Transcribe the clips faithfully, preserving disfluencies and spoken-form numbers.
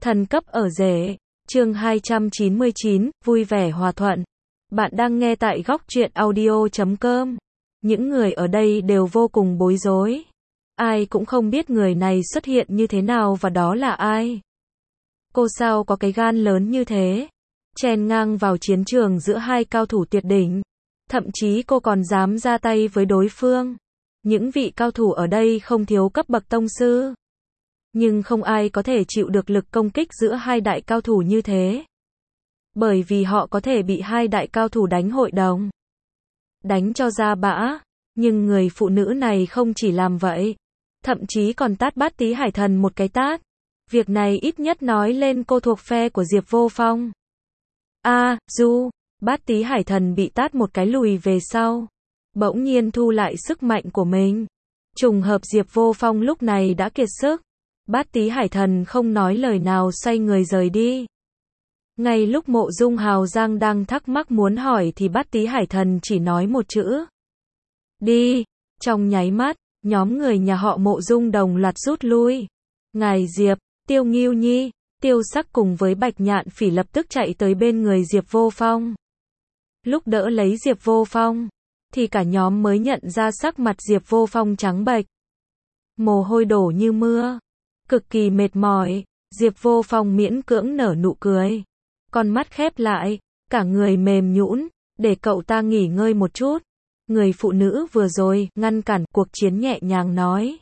Thần cấp ở rể. Chương hai trăm chín mươi chín, vui vẻ hòa thuận. Bạn đang nghe tại góc truyện audio chấm com. Những người ở đây đều vô cùng bối rối. Ai cũng không biết người này xuất hiện như thế nào và đó là ai. Cô sao có cái gan lớn như thế? Chen ngang vào chiến trường giữa hai cao thủ tuyệt đỉnh. Thậm chí cô còn dám ra tay với đối phương. Những vị cao thủ ở đây không thiếu cấp bậc tông sư. Nhưng không ai có thể chịu được lực công kích giữa hai đại cao thủ như thế. Bởi vì họ có thể bị hai đại cao thủ đánh hội đồng. Đánh cho ra bã. Nhưng người phụ nữ này không chỉ làm vậy. Thậm chí còn tát Bát Tý Hải Thần một cái tát. Việc này ít nhất nói lên cô thuộc phe của Diệp Vô Phong. A, à, Du, Bát Tý Hải Thần bị tát một cái lùi về sau. Bỗng nhiên thu lại sức mạnh của mình. Trùng hợp Diệp Vô Phong lúc này đã kiệt sức. Bát Tý Hải Thần không nói lời nào xoay người rời đi. Ngay lúc Mộ Dung Hào Giang đang thắc mắc muốn hỏi thì Bát Tý Hải Thần chỉ nói một chữ. Đi. Trong nháy mắt, nhóm người nhà họ Mộ Dung đồng loạt rút lui. Ngài Diệp, Tiêu Ngưu Nhi, Tiêu Sắc cùng với Bạch Nhạn Phỉ lập tức chạy tới bên người Diệp Vô Phong. Lúc đỡ lấy Diệp Vô Phong, thì cả nhóm mới nhận ra sắc mặt Diệp Vô Phong trắng bệch. Mồ hôi đổ như mưa. Cực kỳ mệt mỏi, Diệp Vô Phong miễn cưỡng nở nụ cười. Con mắt khép lại, cả người mềm nhũn, để cậu ta nghỉ ngơi một chút. Người phụ nữ vừa rồi, ngăn cản cuộc chiến nhẹ nhàng nói.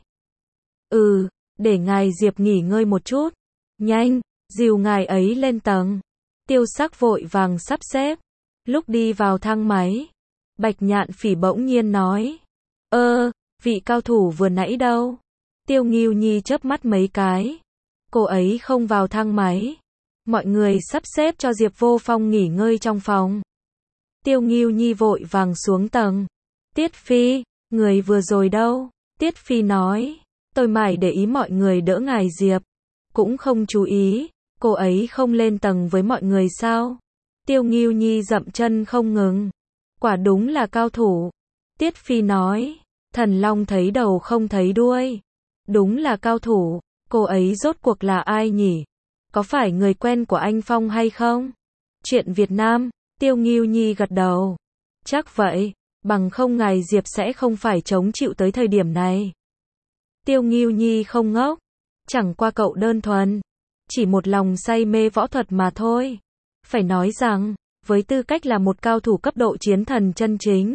Ừ, để ngài Diệp nghỉ ngơi một chút. Nhanh, dìu ngài ấy lên tầng. Tiêu Sắc vội vàng sắp xếp. Lúc đi vào thang máy, Bạch Nhạn Phỉ bỗng nhiên nói. Ơ, vị cao thủ vừa nãy đâu? Tiêu Ngưu Nhi chớp mắt mấy cái. Cô ấy không vào thang máy. Mọi người sắp xếp cho Diệp Vô Phong nghỉ ngơi trong phòng. Tiêu Ngưu Nhi vội vàng xuống tầng. Tiết Phi, người vừa rồi đâu? Tiết Phi nói. Tôi mải để ý mọi người đỡ ngài Diệp. Cũng không chú ý. Cô ấy không lên tầng với mọi người sao? Tiêu Ngưu Nhi dậm chân không ngừng. Quả đúng là cao thủ. Tiết Phi nói. Thần Long thấy đầu không thấy đuôi. Đúng là cao thủ. Cô ấy rốt cuộc là ai nhỉ? Có phải người quen của anh Phong hay không? Chuyện Việt Nam. Tiêu Ngưu Nhi gật đầu. Chắc vậy. Bằng không ngài Diệp sẽ không phải chống chịu tới thời điểm này. Tiêu Ngưu Nhi không ngốc. Chẳng qua cậu đơn thuần. Chỉ một lòng say mê võ thuật mà thôi. Phải nói rằng, với tư cách là một cao thủ cấp độ chiến thần chân chính,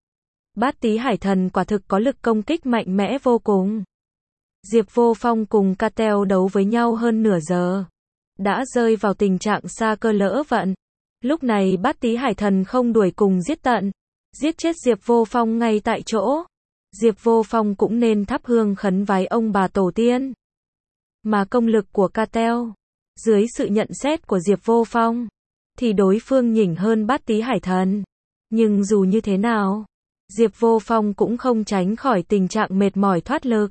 Bát Tý Hải Thần quả thực có lực công kích mạnh mẽ vô cùng. Diệp Vô Phong cùng Cartel đấu với nhau hơn nửa giờ. Đã rơi vào tình trạng sa cơ lỡ vận. Lúc này Bát Tý Hải Thần không đuổi cùng giết tận. Giết chết Diệp Vô Phong ngay tại chỗ. Diệp Vô Phong cũng nên thắp hương khấn vái ông bà tổ tiên. Mà công lực của Cartel, dưới sự nhận xét của Diệp Vô Phong, thì đối phương nhỉnh hơn Bát Tý Hải Thần. Nhưng dù như thế nào, Diệp Vô Phong cũng không tránh khỏi tình trạng mệt mỏi thoát lực.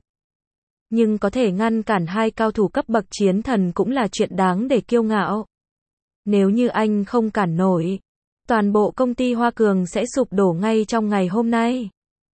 Nhưng có thể ngăn cản hai cao thủ cấp bậc chiến thần cũng là chuyện đáng để kiêu ngạo. Nếu như anh không cản nổi, toàn bộ công ty Hoa Cường sẽ sụp đổ ngay trong ngày hôm nay.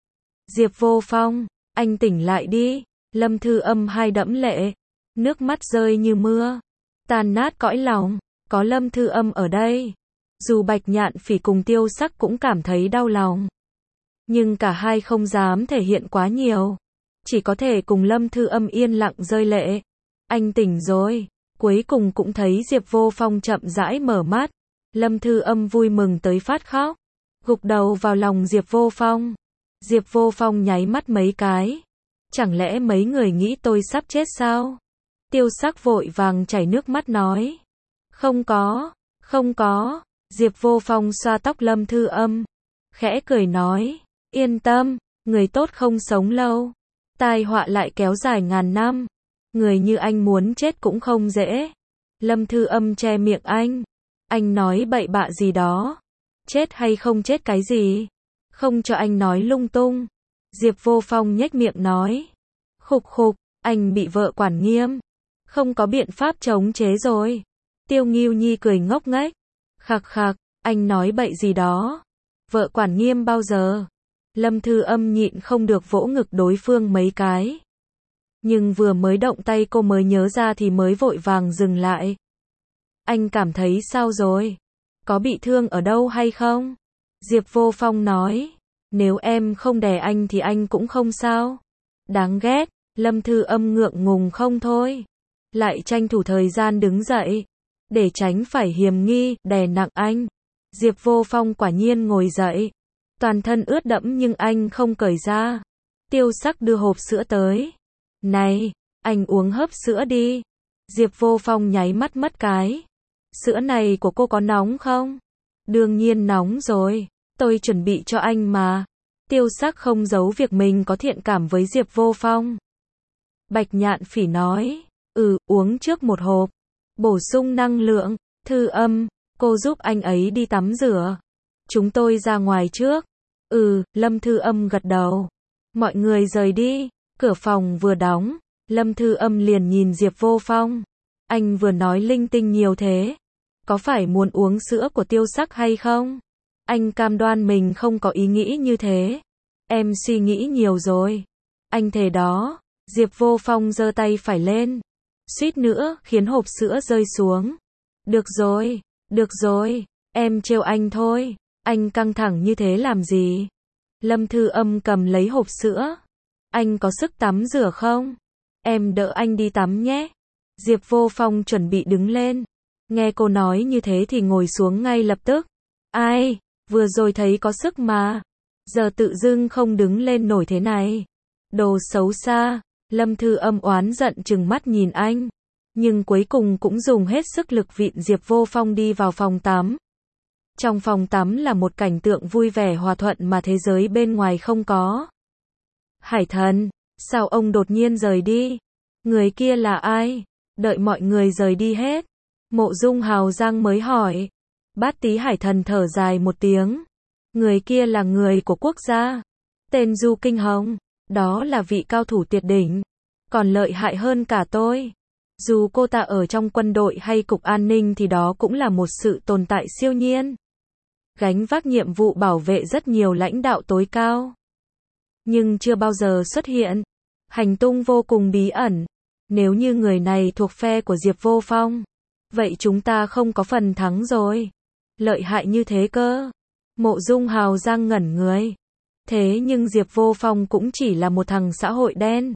Diệp Vô Phong, anh tỉnh lại đi. Lâm Thư Âm hai đẫm lệ, nước mắt rơi như mưa, tan nát cõi lòng. Có Lâm Thư Âm ở đây, dù Bạch Nhạn Phỉ cùng Tiêu Sắc cũng cảm thấy đau lòng. Nhưng cả hai không dám thể hiện quá nhiều. Chỉ có thể cùng Lâm Thư Âm yên lặng rơi lệ. Anh tỉnh rồi. Cuối cùng cũng thấy Diệp Vô Phong chậm rãi mở mắt. Lâm Thư Âm vui mừng tới phát khóc. Gục đầu vào lòng Diệp Vô Phong. Diệp Vô Phong nháy mắt mấy cái. Chẳng lẽ mấy người nghĩ tôi sắp chết sao? Tiêu Sắc vội vàng chảy nước mắt nói. Không có, không có. Diệp Vô Phong xoa tóc Lâm Thư Âm. Khẽ cười nói. Yên tâm, người tốt không sống lâu. Tai họa lại kéo dài ngàn năm. Người như anh muốn chết cũng không dễ. Lâm Thư Âm che miệng anh. Anh nói bậy bạ gì đó. Chết hay không chết cái gì? Không cho anh nói lung tung. Diệp Vô Phong nhếch miệng nói. Khục khục, anh bị vợ quản nghiêm. Không có biện pháp chống chế rồi. Tiêu Ngưu Nhi cười ngốc nghếch. Khạc khạc, anh nói bậy gì đó. Vợ quản nghiêm bao giờ? Lâm Thư Âm nhịn không được vỗ ngực đối phương mấy cái. Nhưng vừa mới động tay cô mới nhớ ra thì mới vội vàng dừng lại. Anh cảm thấy sao rồi? Có bị thương ở đâu hay không? Diệp Vô Phong nói. Nếu em không đè anh thì anh cũng không sao. Đáng ghét, Lâm Thư Âm ngượng ngùng không thôi. Lại tranh thủ thời gian đứng dậy. Để tránh phải hiềm nghi, đè nặng anh. Diệp Vô Phong quả nhiên ngồi dậy. Toàn thân ướt đẫm nhưng anh không cởi ra. Tiêu Sắc đưa hộp sữa tới. Này, anh uống hớp sữa đi. Diệp Vô Phong nháy mắt mất cái. Sữa này của cô có nóng không? Đương nhiên nóng rồi. Tôi chuẩn bị cho anh mà. Tiêu Sắc không giấu việc mình có thiện cảm với Diệp Vô Phong. Bạch Nhạn Phỉ nói. Ừ, uống trước một hộp. Bổ sung năng lượng. Thư Âm, cô giúp anh ấy đi tắm rửa. Chúng tôi ra ngoài trước. Ừ, Lâm Thư Âm gật đầu. Mọi người rời đi. Cửa phòng vừa đóng. Lâm Thư Âm liền nhìn Diệp Vô Phong. Anh vừa nói linh tinh nhiều thế. Có phải muốn uống sữa của Tiêu Sắc hay không? Anh cam đoan mình không có ý nghĩ như thế. Em suy nghĩ nhiều rồi. Anh thề đó. Diệp Vô Phong giơ tay phải lên. Suýt nữa khiến hộp sữa rơi xuống. Được rồi, được rồi. Em trêu anh thôi. Anh căng thẳng như thế làm gì? Lâm Thư Âm cầm lấy hộp sữa. Anh có sức tắm rửa không? Em đỡ anh đi tắm nhé. Diệp Vô Phong chuẩn bị đứng lên. Nghe cô nói như thế thì ngồi xuống ngay lập tức. Ai, vừa rồi thấy có sức mà. Giờ tự dưng không đứng lên nổi thế này. Đồ xấu xa. Lâm Thư Âm oán giận trừng mắt nhìn anh. Nhưng cuối cùng cũng dùng hết sức lực vịn Diệp Vô Phong đi vào phòng tắm. Trong phòng tắm là một cảnh tượng vui vẻ hòa thuận mà thế giới bên ngoài không có. Hải Thần, sao ông đột nhiên rời đi? Người kia là ai? Đợi mọi người rời đi hết. Mộ Dung Hào Giang mới hỏi. Bát Tí Hải Thần thở dài một tiếng. Người kia là người của quốc gia. Tên Du Kinh Hồng. Đó là vị cao thủ tuyệt đỉnh. Còn lợi hại hơn cả tôi. Dù cô ta ở trong quân đội hay cục an ninh thì đó cũng là một sự tồn tại siêu nhiên. Gánh vác nhiệm vụ bảo vệ rất nhiều lãnh đạo tối cao. Nhưng chưa bao giờ xuất hiện. Hành tung vô cùng bí ẩn. Nếu như người này thuộc phe của Diệp Vô Phong, vậy chúng ta không có phần thắng rồi. Lợi hại như thế cơ. Mộ Dung Hào Giang ngẩn người. Thế nhưng Diệp Vô Phong cũng chỉ là một thằng xã hội đen.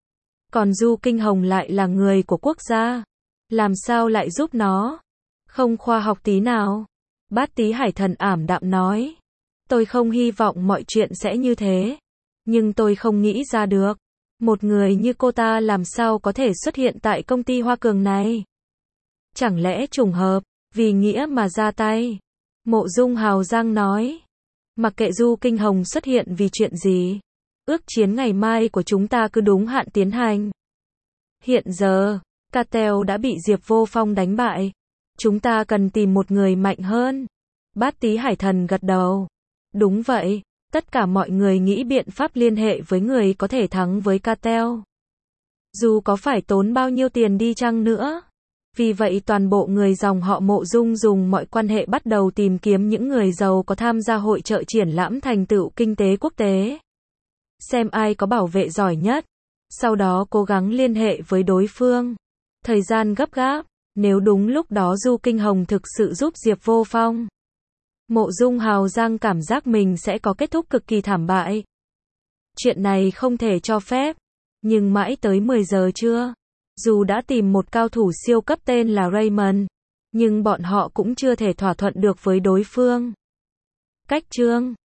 Còn Du Kinh Hồng lại là người của quốc gia. Làm sao lại giúp nó? Không khoa học tí nào. Bát Tí Hải Thần ảm đạm nói. Tôi không hy vọng mọi chuyện sẽ như thế. Nhưng tôi không nghĩ ra được. Một người như cô ta làm sao có thể xuất hiện tại công ty Hoa Cường này? Chẳng lẽ trùng hợp, vì nghĩa mà ra tay? Mộ Dung Hào Giang nói. Mặc kệ Du Kinh Hồng xuất hiện vì chuyện gì. Ước chiến ngày mai của chúng ta cứ đúng hạn tiến hành. Hiện giờ, Cartel đã bị Diệp Vô Phong đánh bại. Chúng ta cần tìm một người mạnh hơn. Bát Tí Hải Thần gật đầu. Đúng vậy, tất cả mọi người nghĩ biện pháp liên hệ với người có thể thắng với Cartel. Dù có phải tốn bao nhiêu tiền đi chăng nữa. Vì vậy toàn bộ người dòng họ Mộ Dung dùng mọi quan hệ bắt đầu tìm kiếm những người giàu có tham gia hội chợ triển lãm thành tựu kinh tế quốc tế. Xem ai có bảo vệ giỏi nhất. Sau đó cố gắng liên hệ với đối phương. Thời gian gấp gáp. Nếu đúng lúc đó Du Kinh Hồng thực sự giúp Diệp Vô Phong, Mộ Dung Hào Giang cảm giác mình sẽ có kết thúc cực kỳ thảm bại. Chuyện này không thể cho phép. Nhưng mãi tới mười giờ trưa, dù đã tìm một cao thủ siêu cấp tên là Raymond, nhưng bọn họ cũng chưa thể thỏa thuận được với đối phương. Cách chương